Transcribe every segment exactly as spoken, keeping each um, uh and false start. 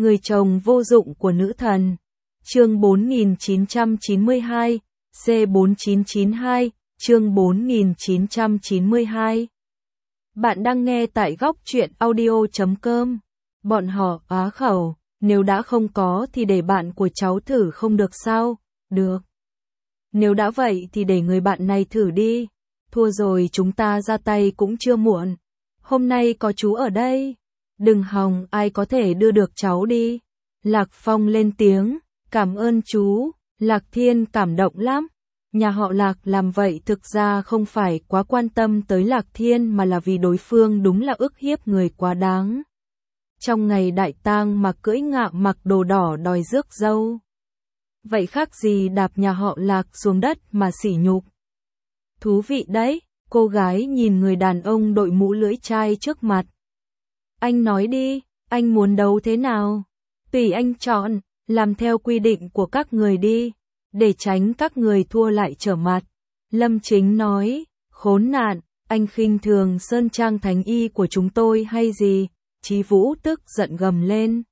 Người chồng vô dụng của nữ thần. Chương bốn nghìn chín trăm chín mươi hai, C bốn chín chín hai, chương bốn nghìn chín trăm chín mươi hai. Bạn đang nghe tại góc truyện audio chấm com. Bọn họ á khẩu, nếu đã không có thì để bạn của cháu thử không được sao? Được. Nếu đã vậy thì để người bạn này thử đi. Thua rồi chúng ta ra tay cũng chưa muộn. Hôm nay có chú ở đây. Đừng hòng ai có thể đưa được cháu đi. Lạc Phong lên tiếng, cảm ơn chú. Lạc Thiên cảm động lắm. Nhà họ Lạc làm vậy thực ra không phải quá quan tâm tới Lạc Thiên mà là vì đối phương đúng là ức hiếp người quá đáng. Trong ngày đại tang mà cưỡi ngựa mặc đồ đỏ đòi rước dâu. Vậy khác gì đạp nhà họ Lạc xuống đất mà sỉ nhục. Thú vị đấy, cô gái nhìn người đàn ông đội mũ lưỡi chai trước mặt. Anh nói đi, anh muốn đấu thế nào? Tùy anh chọn, làm theo quy định của các người đi, để tránh các người thua lại trở mặt. Lâm Chính nói, khốn nạn, anh khinh thường Sơn Trang Thánh Y của chúng tôi hay gì? Chí Vũ tức giận gầm lên.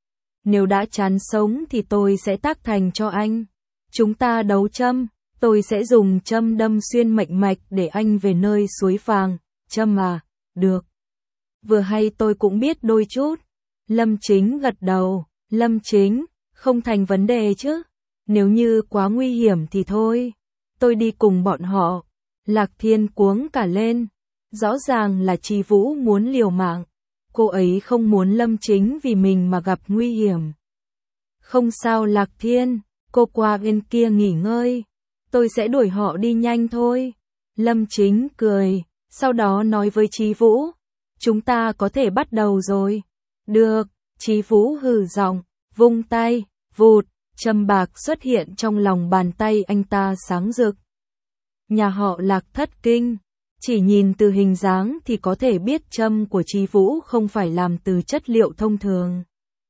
Nếu đã chán sống thì tôi sẽ tác thành cho anh. Chúng ta đấu châm, tôi sẽ dùng châm đâm xuyên mệnh mạch để anh về nơi suối vàng. Châm à, được. Vừa hay tôi cũng biết đôi chút. Lâm Chính gật đầu, Lâm Chính, không thành vấn đề chứ. Nếu như quá nguy hiểm thì thôi, tôi đi cùng bọn họ. Lạc Thiên cuống cả lên. Rõ ràng là Chí Vũ muốn liều mạng. Cô ấy không muốn Lâm Chính vì mình mà gặp nguy hiểm. Không sao Lạc Thiên, cô qua bên kia nghỉ ngơi. Tôi sẽ đuổi họ đi nhanh thôi. Lâm Chính cười, sau đó nói với Chí Vũ. Chúng ta có thể bắt đầu rồi. Được, Chí Vũ hừ giọng, vung tay, vụt, châm bạc xuất hiện trong lòng bàn tay anh ta sáng rực. Nhà họ Lạc thất kinh. Chỉ nhìn từ hình dáng thì có thể biết châm của Chí Vũ không phải làm từ chất liệu thông thường.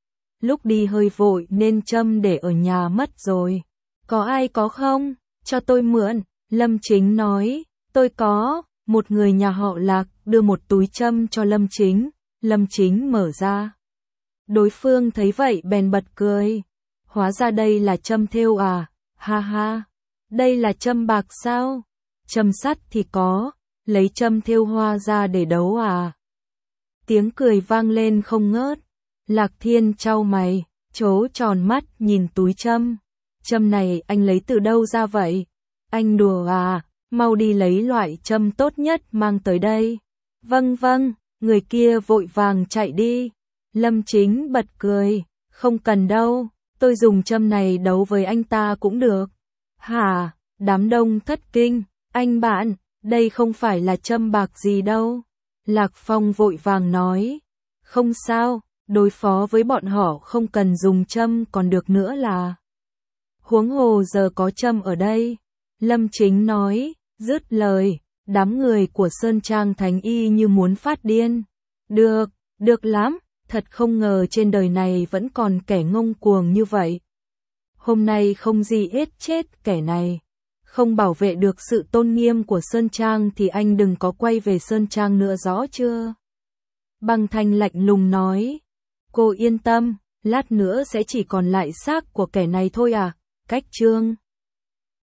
Lúc đi hơi vội nên châm để ở nhà mất rồi. Có ai có không? Cho tôi mượn. Lâm Chính nói, tôi có. Một người nhà họ Lạc đưa một túi châm cho Lâm Chính. Lâm Chính mở ra. Đối phương thấy vậy bèn bật cười. Hóa ra đây là châm thêu à? Ha ha. Đây là châm bạc sao? Châm sắt thì có. Lấy châm thêu hoa ra để đấu à? Tiếng cười vang lên không ngớt. Lạc Thiên chau mày, trố tròn mắt nhìn túi châm. Châm này anh lấy từ đâu ra vậy? Anh đùa à? Mau đi lấy loại châm tốt nhất mang tới đây. Vâng vâng, người kia vội vàng chạy đi. Lâm Chính bật cười, không cần đâu, tôi dùng châm này đấu với anh ta cũng được. Hả? Đám đông thất kinh, anh bạn, đây không phải là châm bạc gì đâu. Lạc Phong vội vàng nói, không sao, đối phó với bọn họ không cần dùng châm còn được nữa là. Huống hồ giờ có châm ở đây. Lâm Chính nói, dứt lời, đám người của Sơn Trang Thánh Y như muốn phát điên. Được, được lắm, thật không ngờ trên đời này vẫn còn kẻ ngông cuồng như vậy. Hôm nay không gì hết chết kẻ này. Không bảo vệ được sự tôn nghiêm của Sơn Trang thì anh đừng có quay về Sơn Trang nữa rõ chưa? Băng Thanh lạnh lùng nói. Cô yên tâm, lát nữa sẽ chỉ còn lại xác của kẻ này thôi à? Cách chương